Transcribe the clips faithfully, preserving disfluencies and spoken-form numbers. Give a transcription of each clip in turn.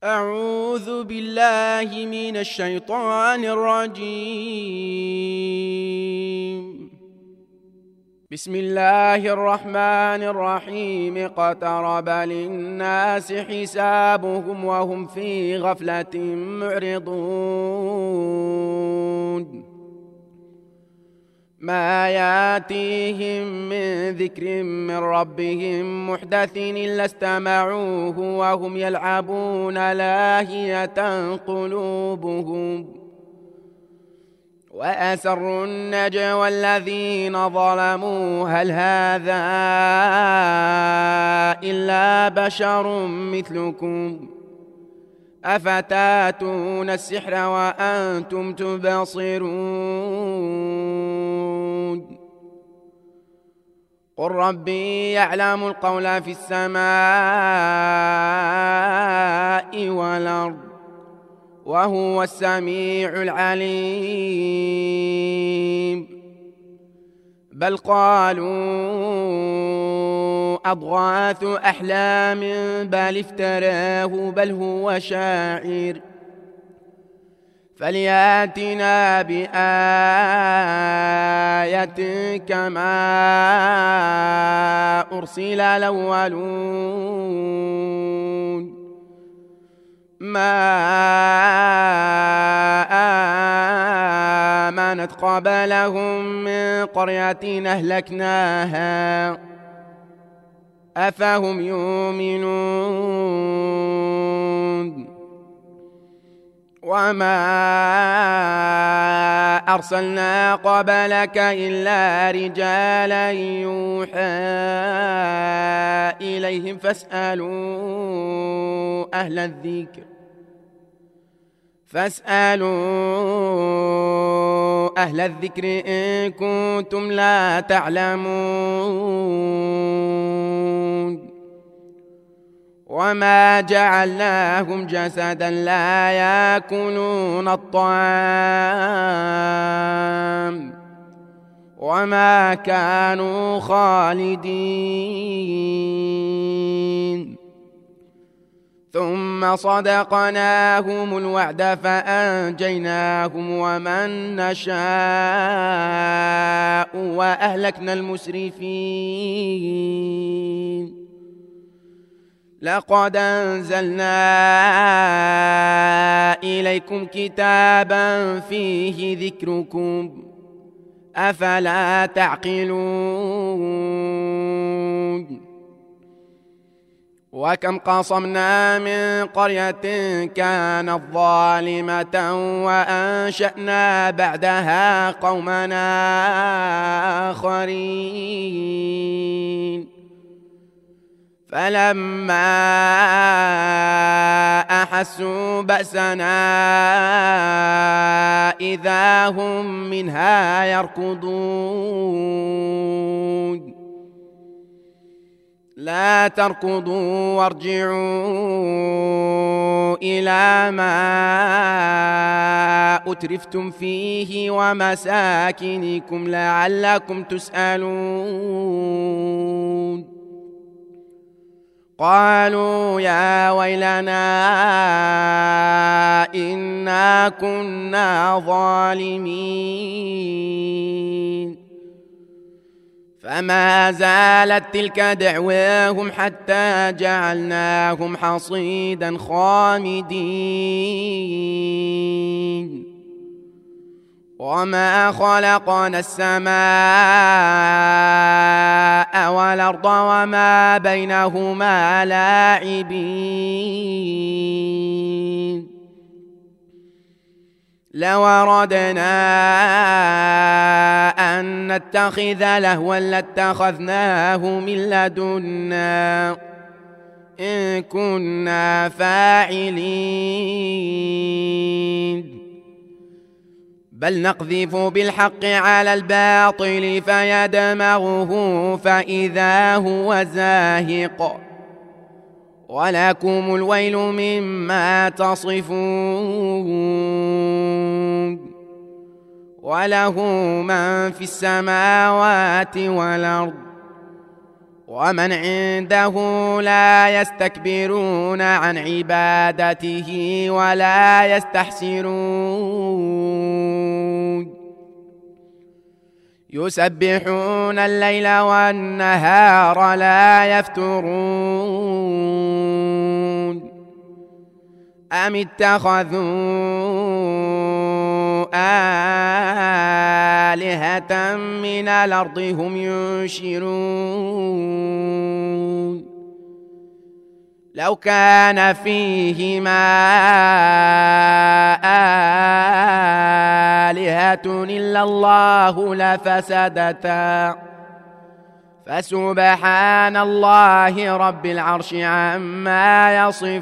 أعوذ بالله من الشيطان الرجيم. بسم الله الرحمن الرحيم. اقترب للناس حسابهم وهم في غفلة معرضون. ما ياتيهم من ذكر من ربهم محدث إلا استمعوه وهم يلعبون لاهية قلوبهم وأسروا النجوى الذين ظلموا هل هذا إلا بشر مثلكم أفتاتون السحر وأنتم تبصرون. قل ربي يعلم القول في السماء والأرض وهو السميع العليم. بل قالوا أضغاث أحلام بل افتراه بل هو شاعر فلياتنا بآية كما أرسل الأولون. ما آمنت قبلهم من قرية أهلكناها أفهم يؤمنون. وما أرسلنا قبلك إلا رجالا يوحى إليهم فاسألوا أهل الذكر فاسألوا أهل الذكر إن كنتم لا تعلمون. وما جعلناهم جسدا لا يأكلون الطعام وما كانوا خالدين. ثم صدقناهم الوعد فأنجيناهم ومن نشاء وأهلكنا المسرفين. لقد أنزلنا إليكم كتابا فيه ذكركم أفلا تعقلون. وكم قصمنا من قرية كانت ظالمة وأنشأنا بعدها قومنا آخرين فلما أحسوا بأسنا إذا هم منها يركضون. لا تركضوا وارجعوا إلى ما أترفتم فيه ومساكنكم لعلكم تسألون. قالوا يا ويلنا إنا كنا ظالمين. فما زالت تلك دعواهم حتى جعلناهم حصيدا خامدين. وما خلقنا السماء والأرض وما بينهما لاعبين. لو أردنا أن نتخذ لهوا لاتخذناه من لدنا إن كنا فاعلين. بل نقذف بالحق على الباطل فيدمغه فإذا هو زاهق ولكم الويل مما تصفون. وله من في السماوات والأرض ومن عنده لا يستكبرون عن عبادته ولا يستحسرون يسبحون الليل والنهار لا يفترون أم اتخذوا آلهة من الأرض هم ينشرون لو كان فيهما آلهة إلا الله لفسدتا فسبحان الله رب العرش عما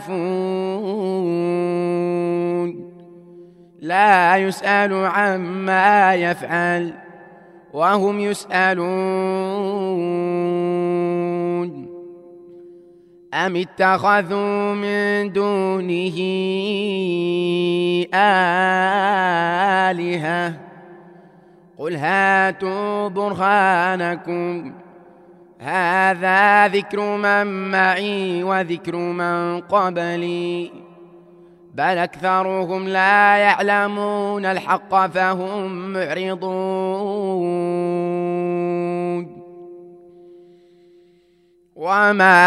يصفون لا يسأل عما يفعل وهم يسألون أم اتخذوا من دونه آلهة قل هاتوا برهانكم هذا ذكر من معي وذكر من قبلي بل أكثرهم لا يعلمون الحق فهم معرضون وما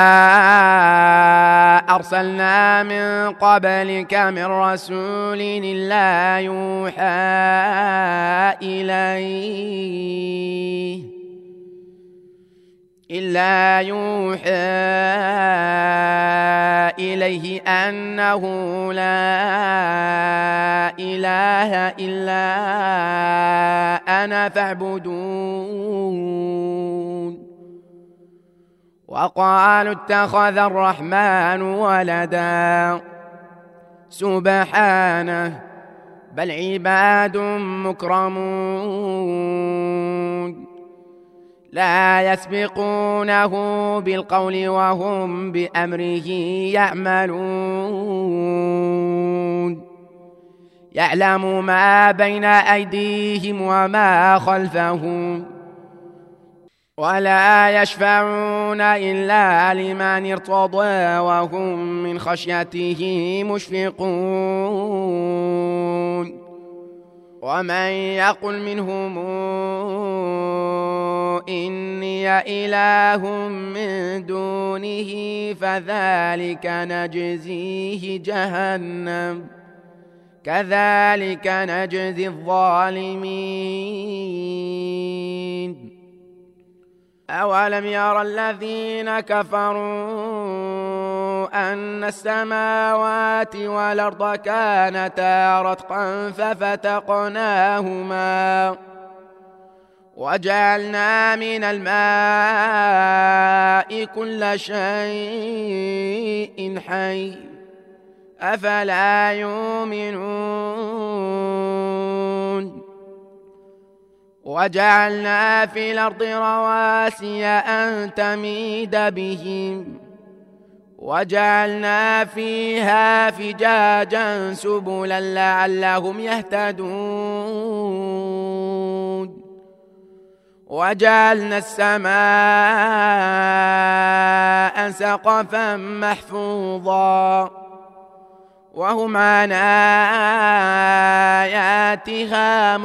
أرسلنا من قبلك من رسول إلا يوحى إليه إلا يوحى إليه أنه لا إله إلا أنا فاعبدون وقالوا اتخذ الرحمن ولدا سبحانه بل عباد مكرمون لا يسبقونه بالقول وهم بأمره يعملون يعلم ما بين أيديهم وما خلفهم ولا يشفعون إلا لمن ارتضى وهم من خشيته مشفقون ومن يقل منهم إني إله من دونه فذلك نجزيه جهنم كذلك نجزي الظالمين أولم يرى الذين كفروا أن السماوات والأرض كانتا رتقا ففتقناهما وجعلنا من الماء كل شيء حي أفلا يؤمنون وجعلنا في الأرض رواسي أن تميد بهم وجعلنا فيها فجاجا سبلا لعلهم يهتدون وجعلنا السماء سقفا محفوظا وهم عن آياتها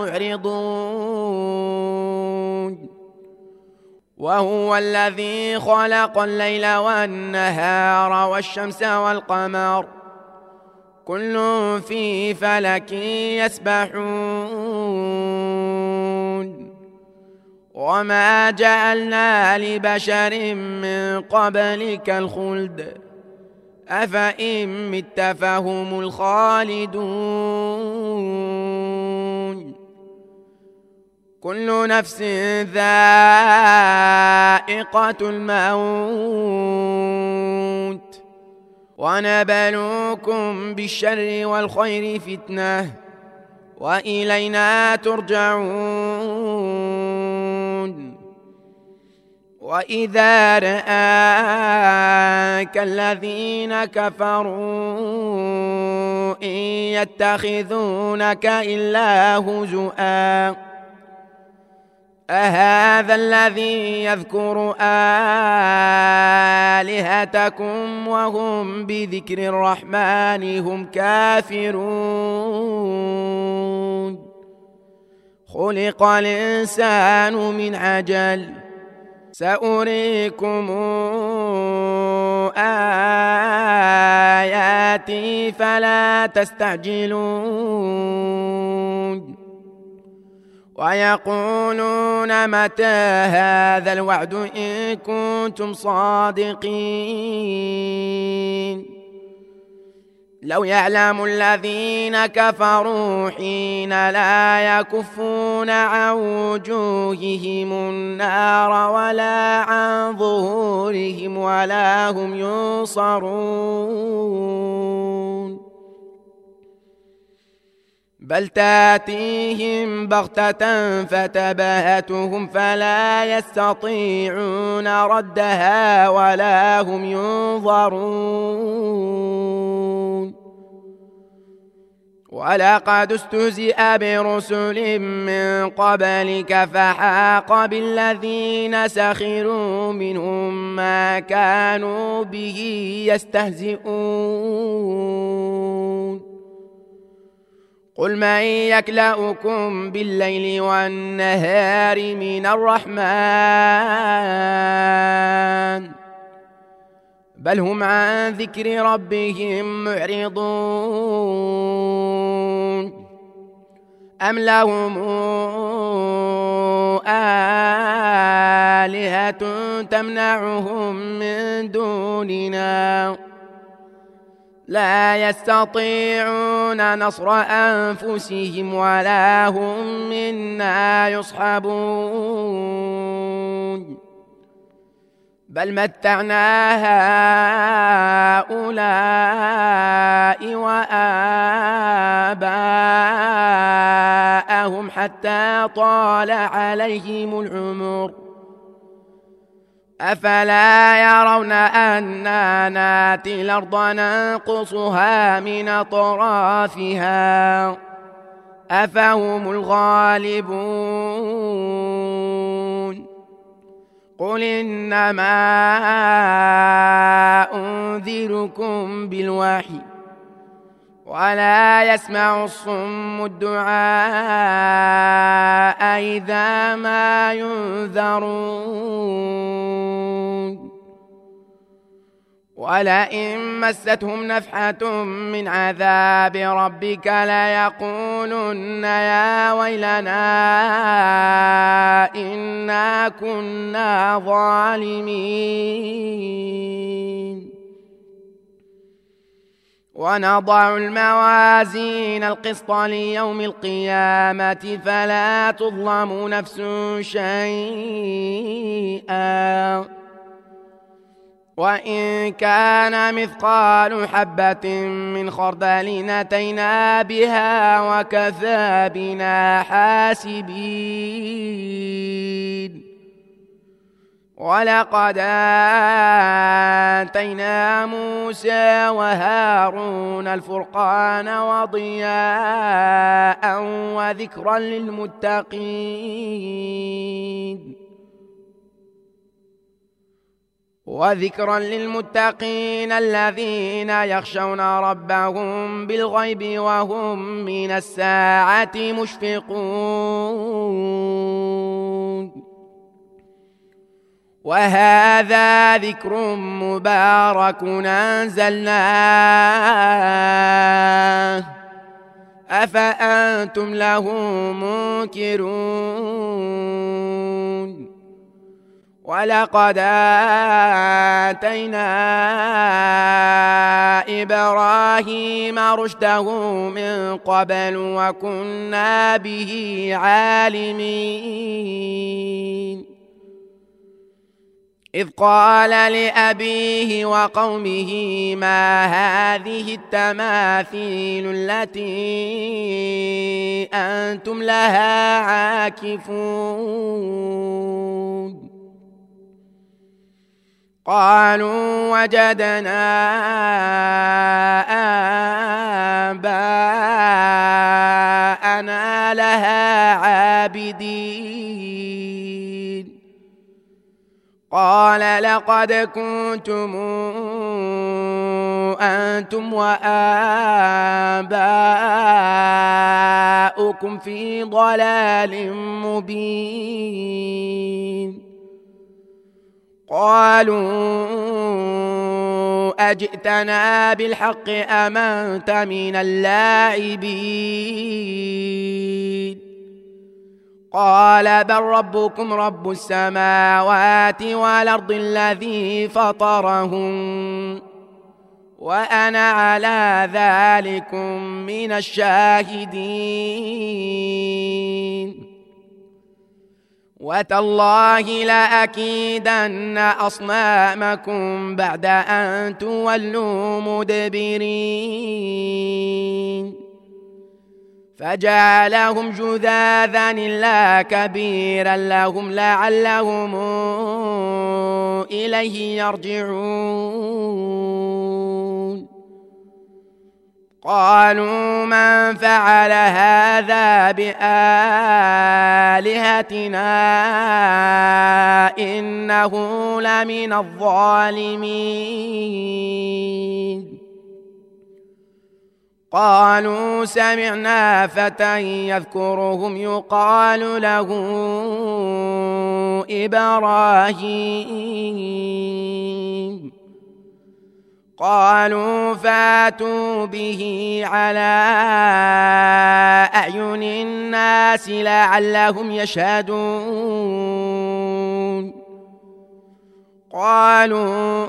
معرضون وهو الذي خلق الليل والنهار والشمس والقمر كل في فلك يسبحون وما جعلنا لبشر من قبلك الخلد أفإن مت فهم الخالدون كل نفس ذائقة الموت ونبلوكم بالشر والخير فتنة وإلينا ترجعون وإذا رآك الذين كفروا إن يتخذونك إلا هزؤا أهذا الذي يذكر آلهتكم وهم بذكر الرحمن هم كافرون خلق الإنسان من عجل سأريكم آياتي فلا تستعجلون ويقولون متى هذا الوعد إن كنتم صادقين لو يعلم الذين كفروا حين لا يكفون عن وجوههم النار ولا عن ظهورهم ولا هم ينصرون بل تاتيهم بغتة فتبهتهم فلا يستطيعون ردها ولا هم ينظرون ولقد استهزئ برسل من قبلك فحاق بالذين سخروا منهم ما كانوا به يستهزئون قل من يكلؤكم بالليل والنهار من الرحمن بل هم عن ذكر ربهم معرضون أم لهم آلهة تمنعهم من دوننا لا يستطيعون نصر أنفسهم ولا هم منا يصحبون بل متعنا هؤلاء وآباءهم حتى طال عليهم العمر أفلا يرون أنا ناتي الأرض ننقصها من أطرافها أفهم الغالبون قل إنما أنذركم بالوحي ولا يسمع الصم الدعاء إذا ما ينذرون ولئن مستهم نفحة من عذاب ربك ليقولن يا ويلنا إنا كنا ظالمين ونضع الموازين القسط ليوم القيامة فلا تظلم نفس شيئا وإن كان مثقال حبة من خردل أتينا بها وكفى بنا حاسبين ولقد آتينا موسى وهارون الفرقان وضياء وذكرا للمتقين وذكرا للمتقين الذين يخشون ربهم بالغيب وهم من الساعة مشفقون وهذا ذكر مبارك أنزلناه أفأنتم له منكرون ولقد آتينا إبراهيم رشده من قبل وكنا به عالمين إذ قال لأبيه وقومه ما هذه التماثيل التي أنتم لها عاكفون قالوا وجدنا آباءنا لها عابدين. عابدين. قال لقد كنتم أنتم وآباؤكم في ضلال مبين. قالوا أجئتنا بالحق أم أنت من اللاعبين؟ قال بل ربكم رب السماوات والأرض الذي فطرهم وأنا على ذلكم من الشاهدين. وتالله لأكيدن أصنامكم بعد أن تولوا مدبرين. فجعلهم جذاذا إلا كبيرا لهم لعلهم إليه يرجعون. قالوا من فعل هذا بآلهتنا إنه لمن الظالمين. قالوا سمعنا فتى يذكرهم يقال له إبراهيم. قالوا فاتوا به على أعين الناس لعلهم يشهدون. قالوا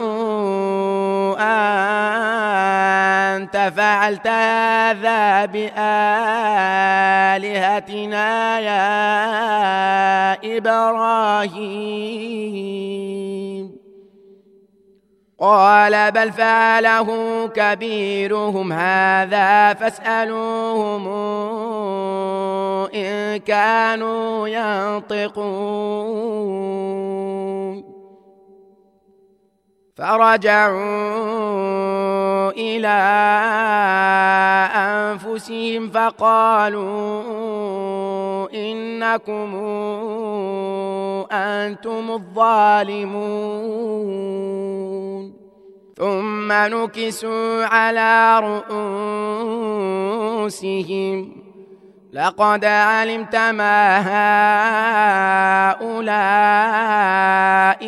أنت فعلت هذا بآلهتنا يا إبراهيم؟ قال بل فعله كبيرهم هذا فاسألوهم إن كانوا ينطقون. فرجعوا إلى أنفسهم فقالوا إنكم أنتم الظالمون. ثم نكسوا على رؤوسهم لقد علمت ما هؤلاء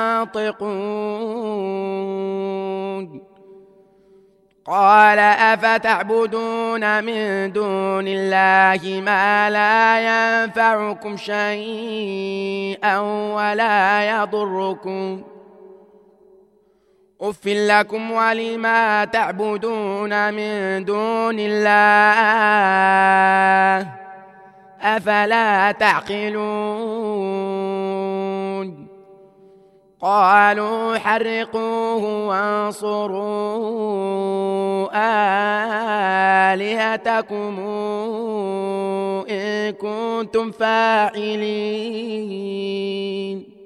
ينطقون. قال أفتعبدون من دون الله ما لا ينفعكم شيئا ولا يضركم أف لكم ولما تعبدون من دون الله أفلا تعقلون. قالوا حرقوه وانصروا آلهتكم إن كنتم فاعلين.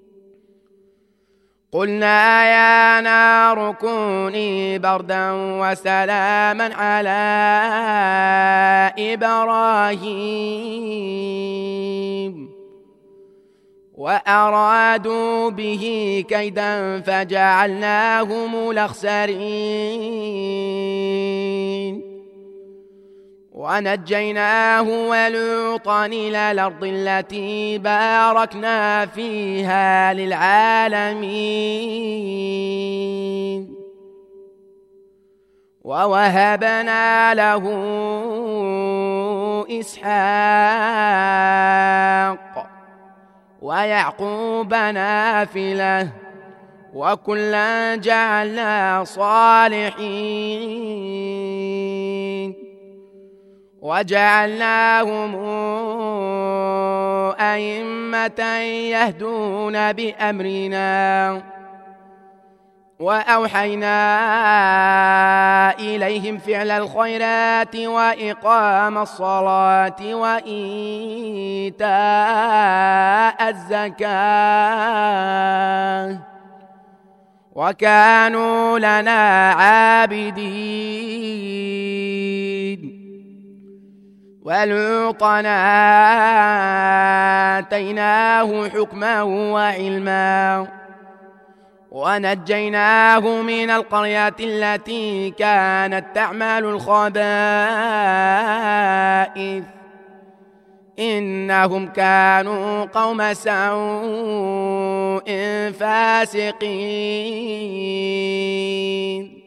قلنا يا نار كوني بردا وسلاما على إبراهيم وأرادوا به كيدا فجعلناهم الأخسرين. ونجيناه ولوطا إلى الأرض التي باركنا فيها للعالمين. ووهبنا له إسحاق ويعقوب نافلة وكلا جعلنا صالحين. وجعلناهم أئمة يهدون بأمرنا وأوحينا إليهم فعل الخيرات وإقام الصلاة وإيتاء الزكاة وكانوا لنا عابدين. ولوطا آتيناه حكما وعلما ونجيناه من القرية التي كانت تعمل الخبائث إنهم كانوا قوم سوء فاسقين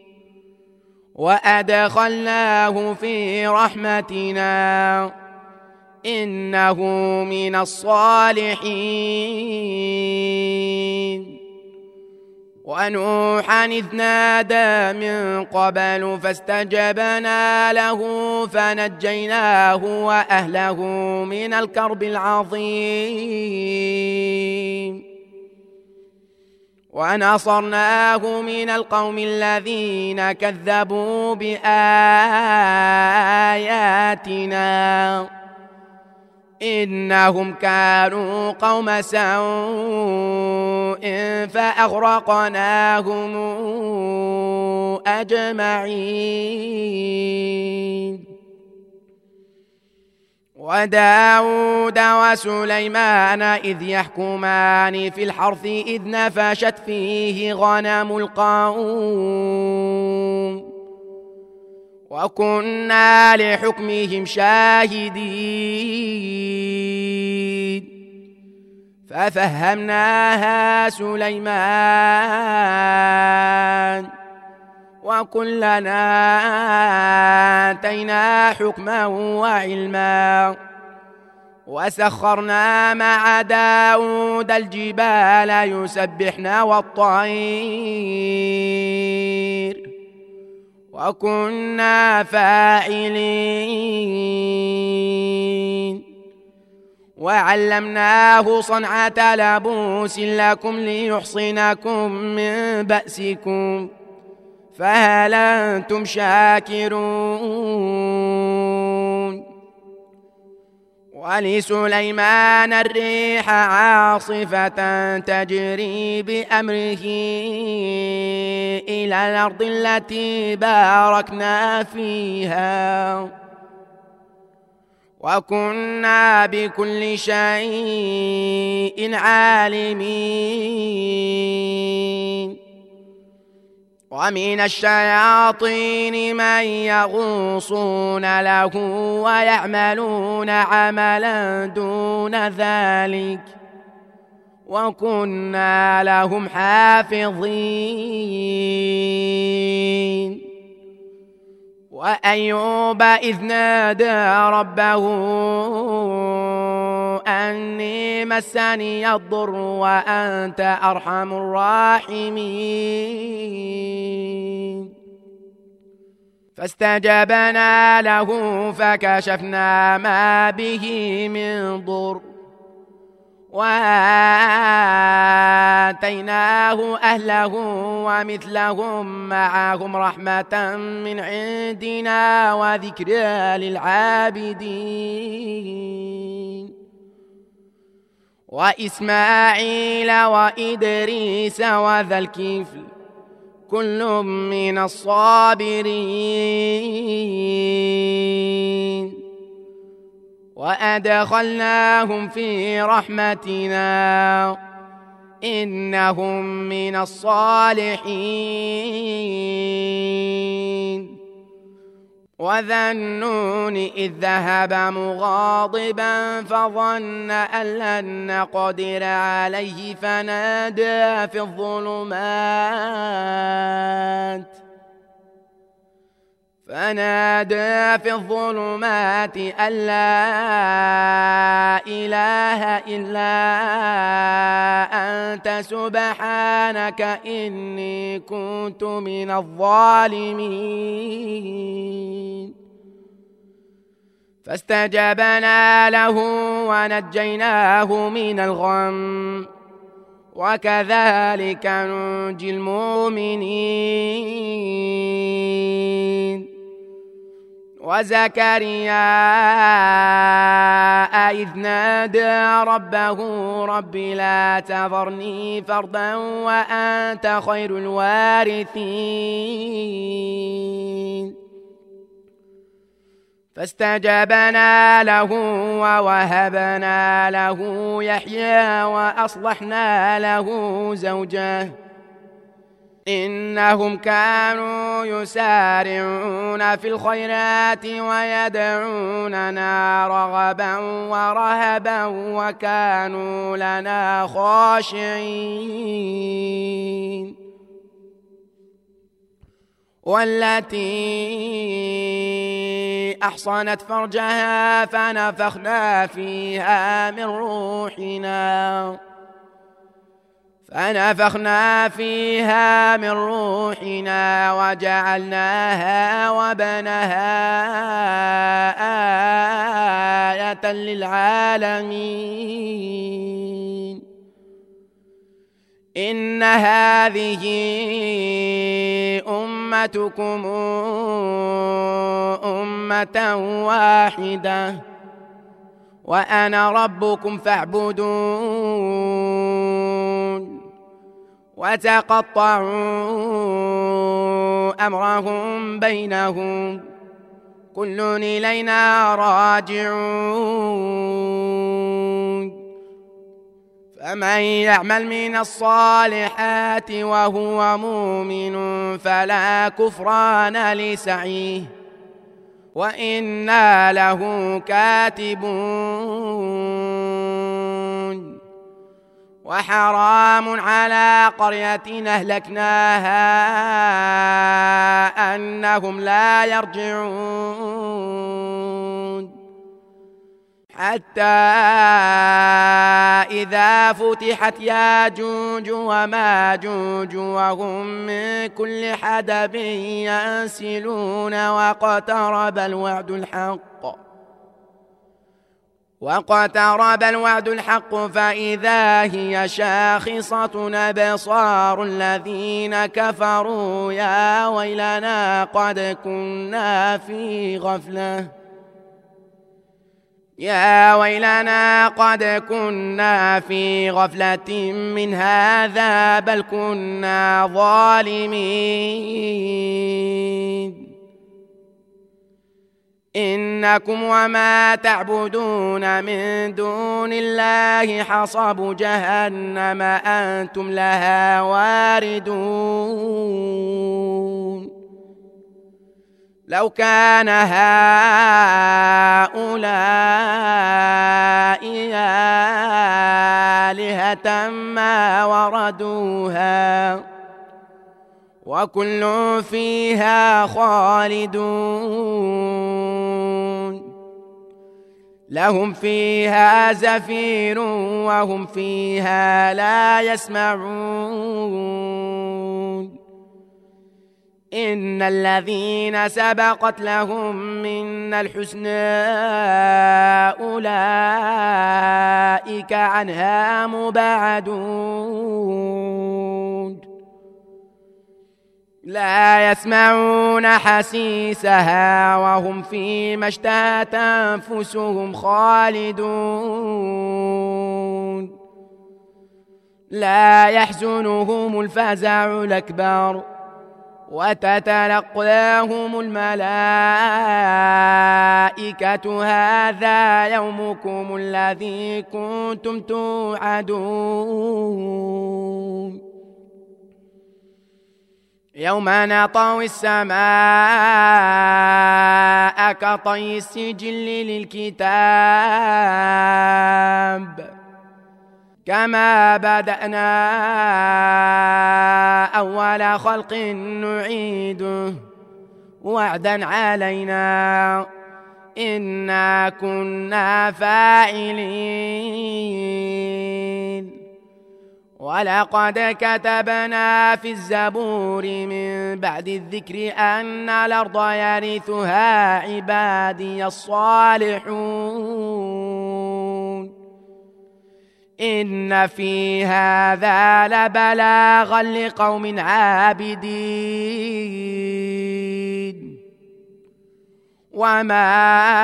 وأدخلناه في رحمتنا إنه من الصالحين ونوحا إذ نادى من قبل فاستجبنا له فنجيناه وأهله من الكرب العظيم ونصرناه من القوم الذين كذبوا بآياتنا إنهم كانوا قوم سوء فأغرقناهم أجمعين وداود وسليمان إذ يحكمان في الحرث إذ نفشت فيه غنم القوم وكنا لحكمهم شاهدين ففهمناها سليمان وكلنا آتينا حكما وعلما وسخرنا مع داود الجبال يسبحن والطير وكنا فاعلين وعلمناه صنعة لبوس لكم ليحصنكم من بأسكم فهل أنتم شاكرون ولسليمان الريح عاصفة تجري بأمره إلى الأرض التي باركنا فيها وكنا بكل شيء عالمين ومن الشياطين من يغوصون له ويعملون عملا دون ذلك وكنا لهم حافظين وأيوب إذ نادى ربه أني مسني الضر وأنت أرحم الراحمين فاستجبنا له فكشفنا ما به من ضر وآتيناه أهله ومثلهم معهم رحمة من عندنا وذكرى للعابدين وإسماعيل وإدريس وذا الكفل كل من الصابرين وأدخلناهم في رحمتنا إنهم من الصالحين وذا النون إذ ذهب مغاضبا فظن أن لن نقدر عليه فنادى في الظلمات فنادى في الظلمات أن لا إله إلا أنت سبحانك إني كنت من الظالمين فاستجبنا له ونجيناه من الغم وكذلك ننجي المؤمنين وزكريا إذ نادى ربه رب لا تذرني فردا وأنت خير الوارثين فاستجبنا له ووهبنا له يحيى وأصلحنا له زوجه إنهم كانوا يسارعون في الخيرات ويدعوننا رغبا ورهبا وكانوا لنا خاشعين. والتي أحصنت فرجها فنفخنا فيها من روحنا فنفخنا فيها من روحنا وجعلناها وابنها آية للعالمين. إن هذه أمتكم أمة واحدة وأنا ربكم فاعبدون. وتقطعوا أمرهم بينهم كل إلينا راجعون. فمن يعمل من الصالحات وهو مؤمن فلا كفران لسعيه وإنا له كاتبون. وحرام على قرية أهلكناها أنهم لا يرجعون حتى إذا فتحت ياجوج وماجوج وهم من كل حدب ينسلون واقترب الوعد الحق واقترب الوعد الحق فإذا هي شاخصة أبصار الذين كفروا يا ويلنا قد كنا في غفلة يا ويلنا قد كنا في غفلة من هذا بل كنا ظالمين. إنكم وما تعبدون من دون الله حصب جهنم أنتم لها واردون. لو كان هؤلاء آلهة ما وردوها وكل فيها خالدون. لهم فيها زفير وهم فيها لا يسمعون. إن الذين سبقت لهم من الحسنى أولئك عنها مبعدون. لا يسمعون حسيسها وهم فيما اشتهت أنفسهم خالدون. لا يحزنهم الفزع الأكبر وتتلقاهم الملائكة هذا يومكم الذي كنتم توعدون. يوم نطوي السماء كطي السجل للكتاب كما بدأنا أول خلق نعيده وعدا علينا إنا كنا فاعلين. ولقد كتبنا في الزبور من بعد الذكر أن الأرض يرثها عبادي الصالحون. إن في هذا لبلاغا لقوم عابدين. وما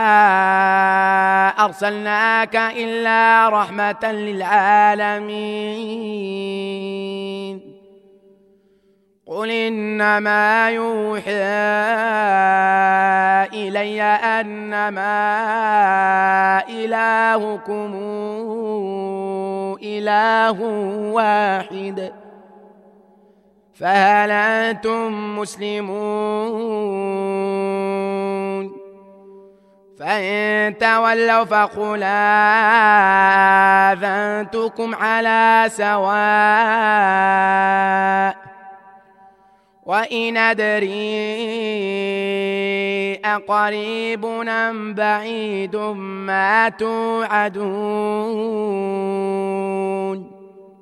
أرسلناك إلا رحمة للعالمين. قل إنما يوحى إلي أنما إلهكم إله واحد فهل أنتم مسلمون؟ فإن تولوا فقل آذنتكم على سواء وإن أدري أقريب أم بعيد ما توعدون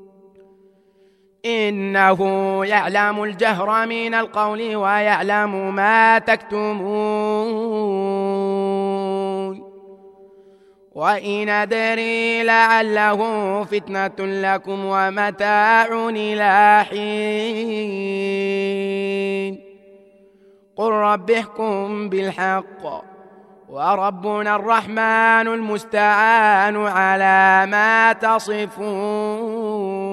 إنه يعلم الجهر من القول ويعلم ما تكتمون وإن أدري لعله فتنة لكم ومتاع إلى حين قل رب احكم بالحق وربنا الرحمن المستعان على ما تصفون.